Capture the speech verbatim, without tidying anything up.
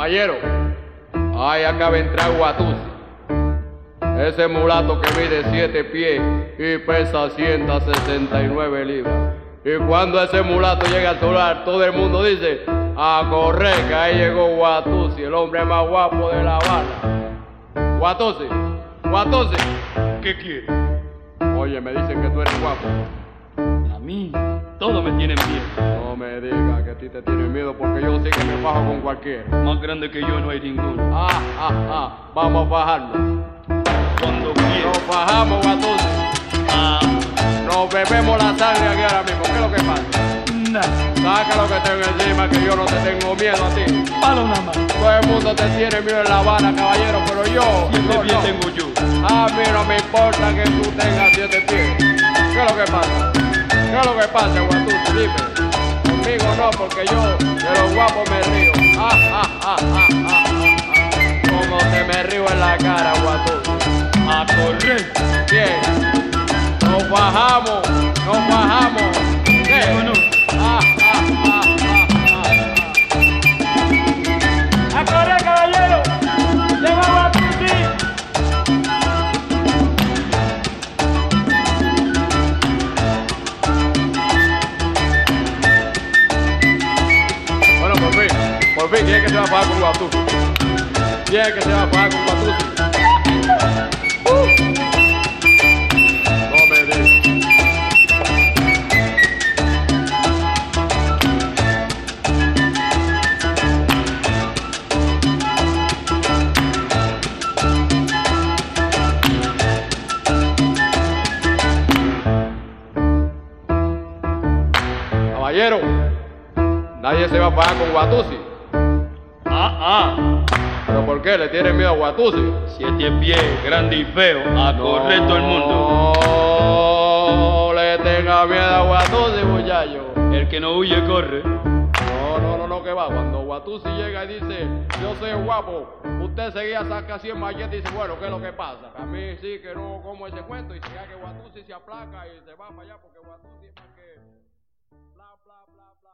Caballero, ay, acaba de entrar Guatusi. Ese mulato que mide siete pies y pesa ciento sesenta y nueve libras. Y cuando ese mulato llega al solar, todo el mundo dice, a correr, que ahí llegó Guatusi, el hombre más guapo de La Habana. Guatusi, Guatusi. ¿Qué quiere? Oye, me dicen que tú eres guapo. A mí, todos me tienen miedo. No me digas que a ti te tienen miedo porque yo sí que me bajo con cualquiera. Más grande que yo no hay ninguno. Ah, ah, ah, vamos a bajarnos. Cuando quiera. Nos bajamos, Guatusi. Ah, Nos bebemos la sangre aquí ahora mismo. ¿Qué es lo que pasa? nada. Saca lo que tengo encima, que yo no te tengo miedo a ti. Palo nada más. Todo el mundo te tiene miedo en La Habana, caballero, pero yo... Siete yo pies no. tengo yo. A mí no me importa que tú tengas siete pies. ¿Qué es lo que pasa? ¿Qué es lo que pasa, Guatusi? Dime. Conmigo no, porque yo de los guapos me río. Ah, ah, ah, ah, ah, ah, ah. Como te me río en la cara, Guatusi. A correr. Bien. Nos bajamos, nos bajamos. ¿Qué? ¿O no? Ah, ah, ah, ah, ah. ¡A correr, caballero! ¡Llega Guatusi! Bueno, por fin, por fin, ¿quién es que se va a pagar con Guatusi? ¿Quién es que se va a pagar con Guatusi? Uh. No me digas. Caballero, nadie se va a pagar con Guatusi. Ah, ah. ¿Pero por qué? ¿Le tiene miedo a Guatusi? Siete pies, grande y feo. A correr todo el mundo. No le tenga miedo a Guatusi, muchacho. El que no huye, corre. No, no, no, no, que va. Cuando Guatusi llega y dice, yo soy guapo, usted seguía saca cien malletas y dice, bueno, ¿qué es lo que pasa? A mí sí que no como ese cuento y ya que Guatusi se aplaca y se va para allá porque Guatusi es más que bla, bla, bla, bla.